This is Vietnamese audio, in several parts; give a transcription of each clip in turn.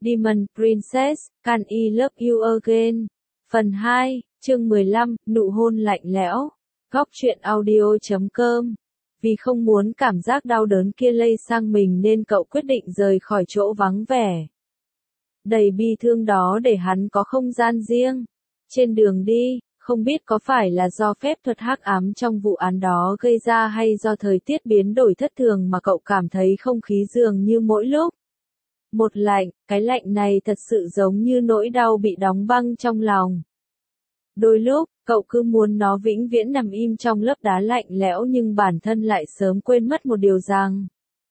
Demon Princess, Can I Love You Again? Phần 2, chương 15, nụ hôn lạnh lẽo. Góc truyện audio.com. Vì không muốn cảm giác đau đớn kia lây sang mình nên cậu quyết định rời khỏi chỗ vắng vẻ. Đầy bi thương đó để hắn có không gian riêng. Trên đường đi, không biết có phải là do phép thuật hắc ám trong vụ án đó gây ra hay do thời tiết biến đổi thất thường mà cậu cảm thấy không khí dường như mỗi lúc một lạnh, cái lạnh này thật sự giống như nỗi đau bị đóng băng trong lòng. Đôi lúc, cậu cứ muốn nó vĩnh viễn nằm im trong lớp đá lạnh lẽo nhưng bản thân lại sớm quên mất một điều rằng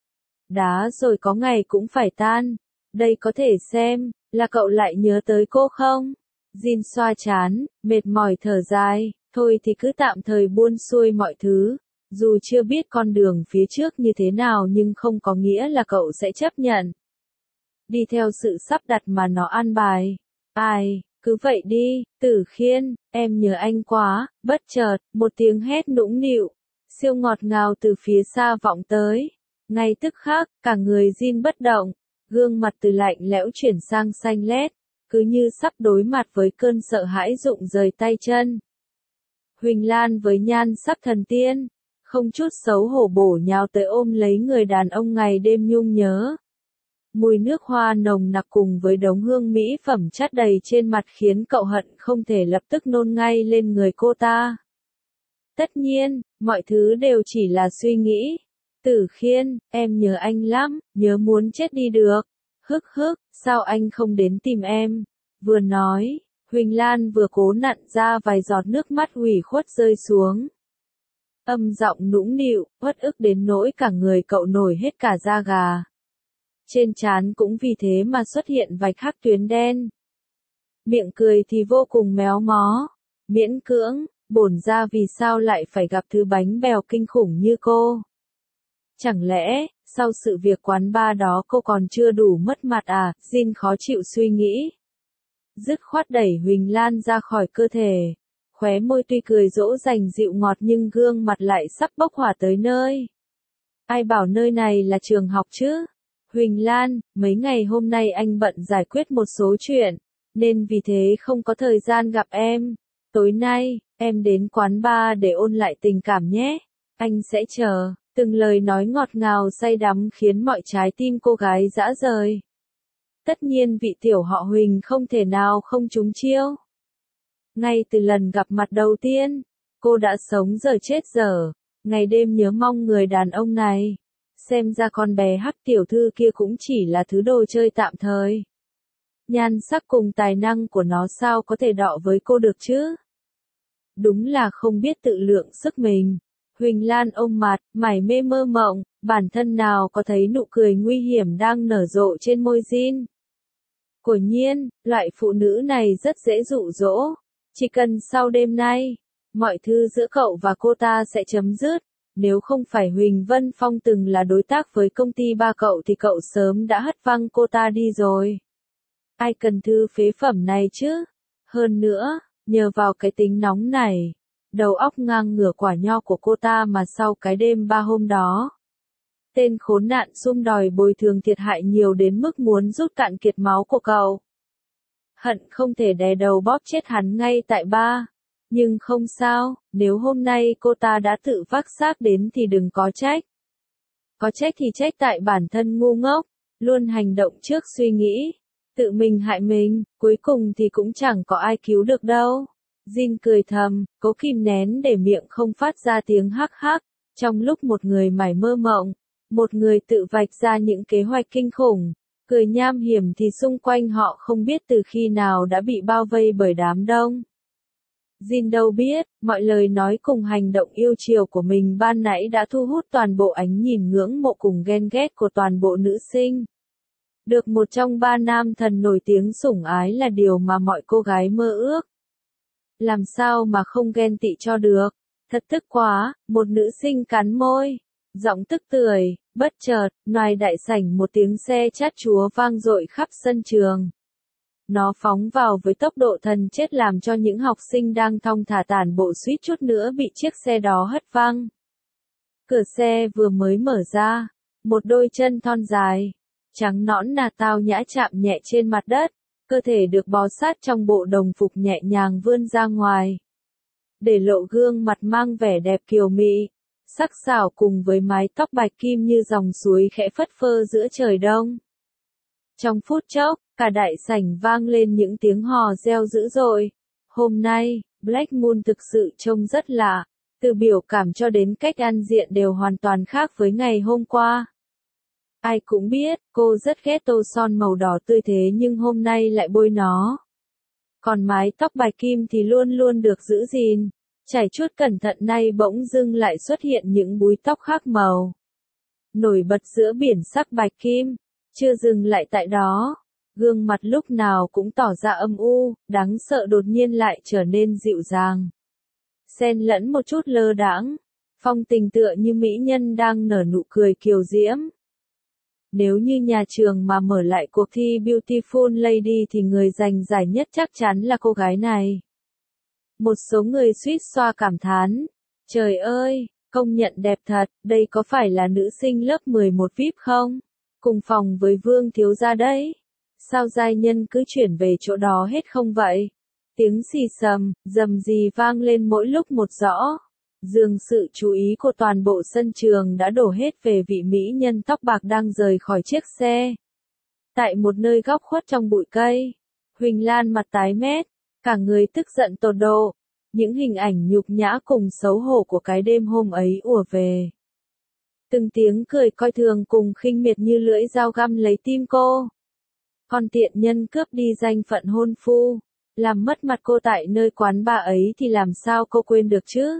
đá rồi có ngày cũng phải tan. Đây có thể xem là cậu lại nhớ tới cô không? Jin xoa trán, mệt mỏi thở dài, thôi thì cứ tạm thời buông xuôi mọi thứ. Dù chưa biết con đường phía trước như thế nào nhưng không có nghĩa là cậu sẽ chấp nhận đi theo sự sắp đặt mà nó an bài. Ai, cứ vậy đi, Tử Khiên, em nhớ anh quá. Bất chợt, một tiếng hét nũng nịu, siêu ngọt ngào từ phía xa vọng tới. Ngay tức khắc, cả người Jin bất động, gương mặt từ lạnh lẽo chuyển sang xanh lét, cứ như sắp đối mặt với cơn sợ hãi rụng rời tay chân. Huỳnh Lan với nhan sắc thần tiên, không chút xấu hổ bổ nhào tới ôm lấy người đàn ông ngày đêm nhung nhớ. Mùi nước hoa nồng nặc cùng với đống hương mỹ phẩm chát đầy trên mặt khiến cậu hận không thể lập tức nôn ngay lên người cô ta. Tất nhiên, mọi thứ đều chỉ là suy nghĩ. Tử Khiên, em nhớ anh lắm, nhớ muốn chết đi được. Hức hức, sao anh không đến tìm em? Vừa nói, Huỳnh Lan vừa cố nặn ra vài giọt nước mắt ủy khuất rơi xuống. Âm giọng nũng nịu, uất ức đến nỗi cả người cậu nổi hết cả da gà. Trên trán cũng vì thế mà xuất hiện vài khắc tuyến đen. Miệng cười thì vô cùng méo mó, miễn cưỡng, bổn ra vì sao lại phải gặp thứ bánh bèo kinh khủng như cô. Chẳng lẽ, sau sự việc quán bar đó cô còn chưa đủ mất mặt à? Jin khó chịu suy nghĩ. Dứt khoát đẩy Huỳnh Lan ra khỏi cơ thể. Khóe môi tuy cười dỗ dành dịu ngọt nhưng gương mặt lại sắp bốc hỏa tới nơi. Ai bảo nơi này là trường học chứ? Huỳnh Lan, mấy ngày hôm nay anh bận giải quyết một số chuyện, nên vì thế không có thời gian gặp em. Tối nay, em đến quán bar để ôn lại tình cảm nhé. Anh sẽ chờ. Từng lời nói ngọt ngào say đắm khiến mọi trái tim cô gái dã rời. Tất nhiên vị tiểu họ Huỳnh không thể nào không trúng chiêu. Ngay từ lần gặp mặt đầu tiên, cô đã sống dở chết dở, ngày đêm nhớ mong người đàn ông này. Xem ra con bé Hắc tiểu thư kia cũng chỉ là thứ đồ chơi tạm thời. Nhan sắc cùng tài năng của nó sao có thể đọ với cô được chứ? Đúng là không biết tự lượng sức mình. Huỳnh Lan ôm mặt, mải mê mơ mộng, bản thân nào có thấy nụ cười nguy hiểm đang nở rộ trên môi Jin. Quả nhiên, loại phụ nữ này rất dễ dụ dỗ. Chỉ cần sau đêm nay, mọi thứ giữa cậu và cô ta sẽ chấm dứt. Nếu không phải Huỳnh Vân Phong từng là đối tác với công ty ba cậu thì cậu sớm đã hất văng cô ta đi rồi. Ai cần thư phế phẩm này chứ? Hơn nữa, nhờ vào cái tính nóng này, đầu óc ngang ngửa quả nho của cô ta mà sau cái đêm ba hôm đó. Tên khốn nạn sum đòi bồi thường thiệt hại nhiều đến mức muốn rút cạn kiệt máu của cậu. Hận không thể đè đầu bóp chết hắn ngay tại ba. Nhưng không sao, nếu hôm nay cô ta đã tự vác xác đến thì đừng có trách. Có trách thì trách tại bản thân ngu ngốc, luôn hành động trước suy nghĩ, tự mình hại mình, cuối cùng thì cũng chẳng có ai cứu được đâu. Jin cười thầm, cố kìm nén để miệng không phát ra tiếng hắc hắc, trong lúc một người mải mơ mộng, một người tự vạch ra những kế hoạch kinh khủng, cười nham hiểm thì xung quanh họ không biết từ khi nào đã bị bao vây bởi đám đông. Jin đâu biết, mọi lời nói cùng hành động yêu chiều của mình ban nãy đã thu hút toàn bộ ánh nhìn ngưỡng mộ cùng ghen ghét của toàn bộ nữ sinh. Được một trong ba nam thần nổi tiếng sủng ái là điều mà mọi cô gái mơ ước. Làm sao mà không ghen tị cho được? Thật tức quá, một nữ sinh cắn môi, giọng tức tưởi, bất chợt, ngoài đại sảnh một tiếng xe chát chúa vang dội khắp sân trường. Nó phóng vào với tốc độ thần chết làm cho những học sinh đang thong thả tản bộ suýt chút nữa bị chiếc xe đó hất văng. Cửa xe vừa mới mở ra, một đôi chân thon dài, trắng nõn nà tao nhã chạm nhẹ trên mặt đất, cơ thể được bó sát trong bộ đồng phục nhẹ nhàng vươn ra ngoài, để lộ gương mặt mang vẻ đẹp kiều mị, sắc sảo cùng với mái tóc bạch kim như dòng suối khẽ phất phơ giữa trời đông. Trong phút chốc, cả đại sảnh vang lên những tiếng hò reo dữ dội. Hôm nay, Black Moon thực sự trông rất lạ, từ biểu cảm cho đến cách ăn diện đều hoàn toàn khác với ngày hôm qua. Ai cũng biết, cô rất ghét tô son màu đỏ tươi thế nhưng hôm nay lại bôi nó. Còn mái tóc bạch kim thì luôn luôn được giữ gìn, chải chuốt cẩn thận nay bỗng dưng lại xuất hiện những búi tóc khác màu. Nổi bật giữa biển sắc bạch kim, chưa dừng lại tại đó, gương mặt lúc nào cũng tỏ ra âm u, đáng sợ đột nhiên lại trở nên dịu dàng. Xen lẫn một chút lơ đãng, phong tình tựa như mỹ nhân đang nở nụ cười kiều diễm. Nếu như nhà trường mà mở lại cuộc thi Beautiful Lady thì người giành giải nhất chắc chắn là cô gái này. Một số người suýt xoa cảm thán, trời ơi, công nhận đẹp thật, đây có phải là nữ sinh lớp 11 VIP không? Cùng phòng với Vương thiếu gia đấy. Sao giai nhân cứ chuyển về chỗ đó hết không vậy? Tiếng xì xầm, rầm rì vang lên mỗi lúc một rõ. Dường sự chú ý của toàn bộ sân trường đã đổ hết về vị mỹ nhân tóc bạc đang rời khỏi chiếc xe. Tại một nơi góc khuất trong bụi cây, Huỳnh Lan mặt tái mét, cả người tức giận tột độ. Những hình ảnh nhục nhã cùng xấu hổ của cái đêm hôm ấy ùa về. Từng tiếng cười coi thường cùng khinh miệt như lưỡi dao găm lấy tim cô. Con tiện nhân cướp đi danh phận hôn phu, làm mất mặt cô tại nơi quán bar ấy thì làm sao cô quên được chứ?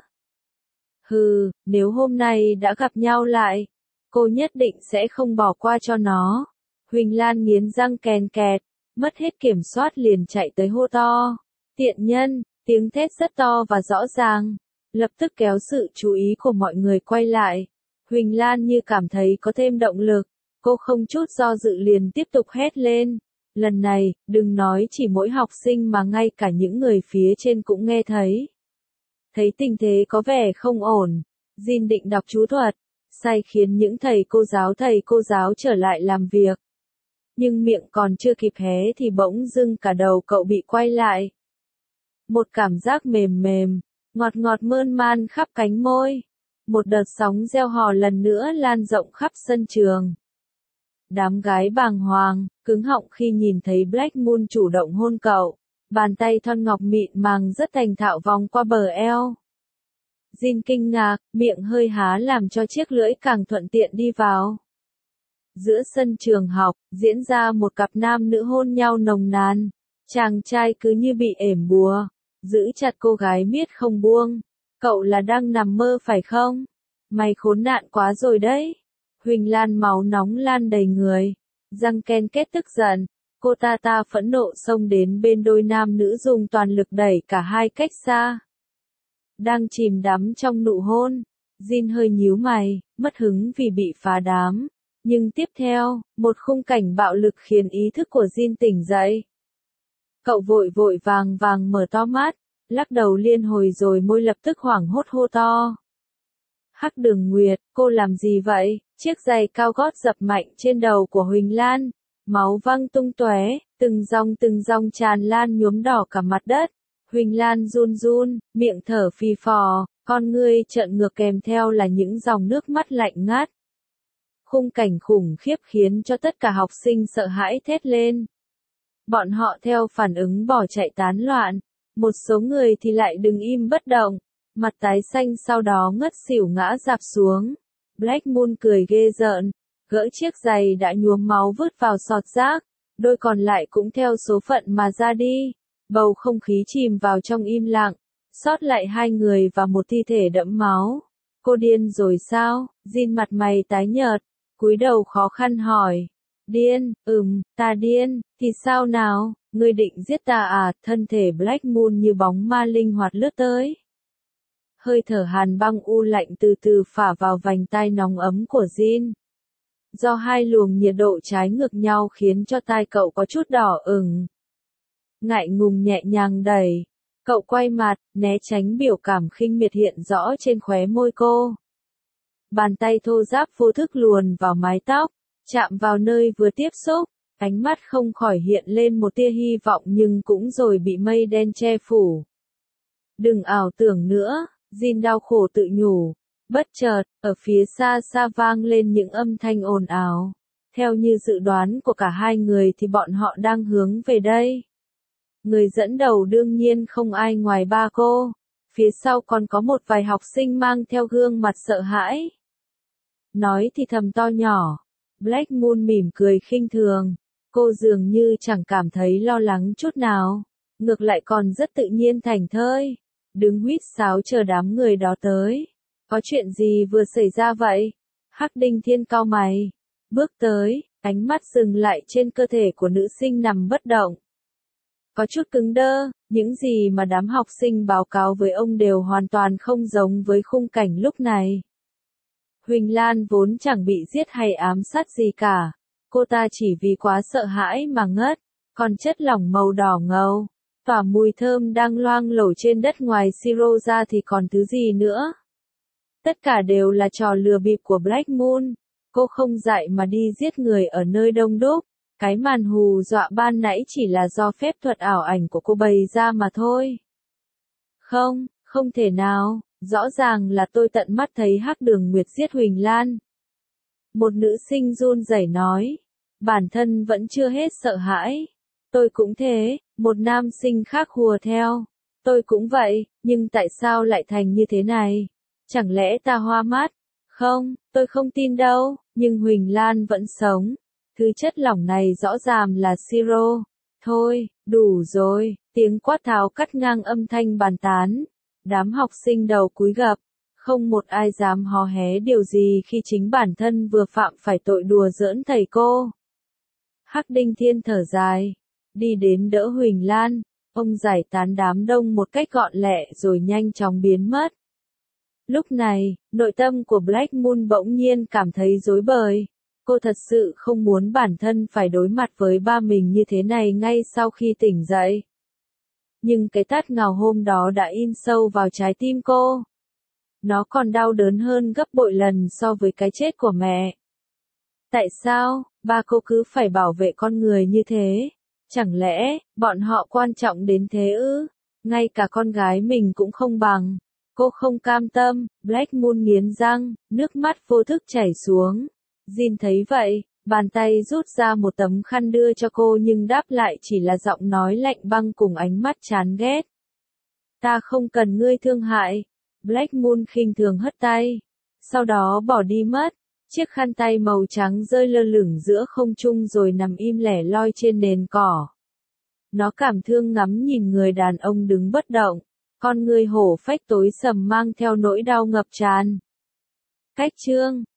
Hừ, nếu hôm nay đã gặp nhau lại, cô nhất định sẽ không bỏ qua cho nó. Huỳnh Lan nghiến răng kèn kẹt, mất hết kiểm soát liền chạy tới hô to. Tiện nhân, tiếng thét rất to và rõ ràng, lập tức kéo sự chú ý của mọi người quay lại. Huỳnh Lan như cảm thấy có thêm động lực, cô không chút do dự liền tiếp tục hét lên. Lần này, đừng nói chỉ mỗi học sinh mà ngay cả những người phía trên cũng nghe thấy. Thấy tình thế có vẻ không ổn, Jin định đọc chú thuật, sai khiến những thầy cô giáo trở lại làm việc. Nhưng miệng còn chưa kịp hé thì bỗng dưng cả đầu cậu bị quay lại. Một cảm giác mềm mềm, ngọt ngọt mơn man khắp cánh môi. Một đợt sóng reo hò lần nữa lan rộng khắp sân trường. Đám gái bàng hoàng, cứng họng khi nhìn thấy Black Moon chủ động hôn cậu. Bàn tay thon ngọc mịn màng rất thành thạo vòng qua bờ eo. Jin kinh ngạc, miệng hơi há làm cho chiếc lưỡi càng thuận tiện đi vào. Giữa sân trường học, diễn ra một cặp nam nữ hôn nhau nồng nàn. Chàng trai cứ như bị ẻm bùa, giữ chặt cô gái miết không buông. Cậu là đang nằm mơ phải không? Mày khốn nạn quá rồi đấy. Huỳnh Lan máu nóng lan đầy người. Răng ken kết tức giận. Cô ta phẫn nộ xông đến bên đôi nam nữ dùng toàn lực đẩy cả hai cách xa. Đang chìm đắm trong nụ hôn, Jin hơi nhíu mày, mất hứng vì bị phá đám. Nhưng tiếp theo, một khung cảnh bạo lực khiến ý thức của Jin tỉnh dậy. Cậu vội vàng mở to mắt, lắc đầu liên hồi rồi môi lập tức hoảng hốt hô to. Hắc Đường Nguyệt, cô làm gì vậy? Chiếc giày cao gót dập mạnh trên đầu của Huỳnh Lan. Máu văng tung tóe, từng dòng tràn lan nhuốm đỏ cả mặt đất. Huỳnh Lan run run, miệng thở phì phò, con ngươi trợn ngược kèm theo là những dòng nước mắt lạnh ngắt. Khung cảnh khủng khiếp khiến cho tất cả học sinh sợ hãi thét lên. Bọn họ theo phản ứng bỏ chạy tán loạn, một số người thì lại đứng im bất động, mặt tái xanh sau đó ngất xỉu ngã rạp xuống. Black Moon cười ghê rợn, gỡ chiếc giày đã nhuốm máu vứt vào sọt rác, đôi còn lại cũng theo số phận mà ra đi. Bầu không khí chìm vào trong im lặng, sót lại hai người và một thi thể đẫm máu. Cô điên rồi sao? Jin mặt mày tái nhợt, cúi đầu khó khăn hỏi. Điên, ta điên, thì sao nào, ngươi định giết ta à? Thân thể Black Moon như bóng ma linh hoạt lướt tới. Hơi thở hàn băng u lạnh từ từ phả vào vành tai nóng ấm của Jin. Do hai luồng nhiệt độ trái ngược nhau khiến cho tai cậu có chút đỏ ửng. Ngại ngùng nhẹ nhàng đẩy. Cậu quay mặt, né tránh biểu cảm khinh miệt hiện rõ trên khóe môi cô. Bàn tay thô ráp vô thức luồn vào mái tóc, chạm vào nơi vừa tiếp xúc, ánh mắt không khỏi hiện lên một tia hy vọng nhưng cũng rồi bị mây đen che phủ. Đừng ảo tưởng nữa, Jin đau khổ tự nhủ. Bất chợt, ở phía xa xa vang lên những âm thanh ồn ào. Theo như dự đoán của cả hai người thì bọn họ đang hướng về đây. Người dẫn đầu đương nhiên không ai ngoài ba cô. Phía sau còn có một vài học sinh mang theo gương mặt sợ hãi. Nói thì thầm to nhỏ. Black Moon mỉm cười khinh thường. Cô dường như chẳng cảm thấy lo lắng chút nào. Ngược lại còn rất tự nhiên thảnh thơi. Đứng huýt sáo chờ đám người đó tới. Có chuyện gì vừa xảy ra vậy? Hắc Đinh Thiên cau mày. Bước tới, ánh mắt dừng lại trên cơ thể của nữ sinh nằm bất động. Có chút cứng đơ, những gì mà đám học sinh báo cáo với ông đều hoàn toàn không giống với khung cảnh lúc này. Huỳnh Lan vốn chẳng bị giết hay ám sát gì cả. Cô ta chỉ vì quá sợ hãi mà ngất. Còn chất lỏng màu đỏ ngầu, tỏa mùi thơm đang loang lổ trên đất ngoài siro ra thì còn thứ gì nữa. Tất cả đều là trò lừa bịp của Black Moon. Cô không dại mà đi giết người ở nơi đông đúc. Cái màn hù dọa ban nãy chỉ là do phép thuật ảo ảnh của cô bày ra mà thôi. Không, không thể nào, rõ ràng là tôi tận mắt thấy Hắc Đường Nguyệt giết Huỳnh Lan. Một nữ sinh run rẩy nói, bản thân vẫn chưa hết sợ hãi. Tôi cũng thế, một nam sinh khác hùa theo. Tôi cũng vậy, nhưng tại sao lại thành như thế này? Chẳng lẽ ta hoa mắt? Không, tôi không tin đâu, nhưng Huỳnh Lan vẫn sống. Thứ chất lỏng này rõ ràng là siro. Thôi, đủ rồi, tiếng quát tháo cắt ngang âm thanh bàn tán. Đám học sinh đầu cúi gập, không một ai dám hò hé điều gì khi chính bản thân vừa phạm phải tội đùa giỡn thầy cô. Hắc Đinh Thiên thở dài, đi đến đỡ Huỳnh Lan, ông giải tán đám đông một cách gọn lẹ rồi nhanh chóng biến mất. Lúc này, nội tâm của Black Moon bỗng nhiên cảm thấy rối bời. Cô thật sự không muốn bản thân phải đối mặt với ba mình như thế này ngay sau khi tỉnh dậy. Nhưng cái tát ngào hôm đó đã in sâu vào trái tim cô. Nó còn đau đớn hơn gấp bội lần so với cái chết của mẹ. Tại sao, ba cô cứ phải bảo vệ con người như thế? Chẳng lẽ, bọn họ quan trọng đến thế ư? Ngay cả con gái mình cũng không bằng. Cô không cam tâm, Black Moon nghiến răng, nước mắt vô thức chảy xuống. Jin thấy vậy, bàn tay rút ra một tấm khăn đưa cho cô nhưng đáp lại chỉ là giọng nói lạnh băng cùng ánh mắt chán ghét. Ta không cần ngươi thương hại. Black Moon khinh thường hất tay. Sau đó bỏ đi mất. Chiếc khăn tay màu trắng rơi lơ lửng giữa không trung rồi nằm im lẻ loi trên nền cỏ. Nó cảm thương ngắm nhìn người đàn ông đứng bất động. Con người hổ phách tối sầm mang theo nỗi đau ngập tràn. Cách chương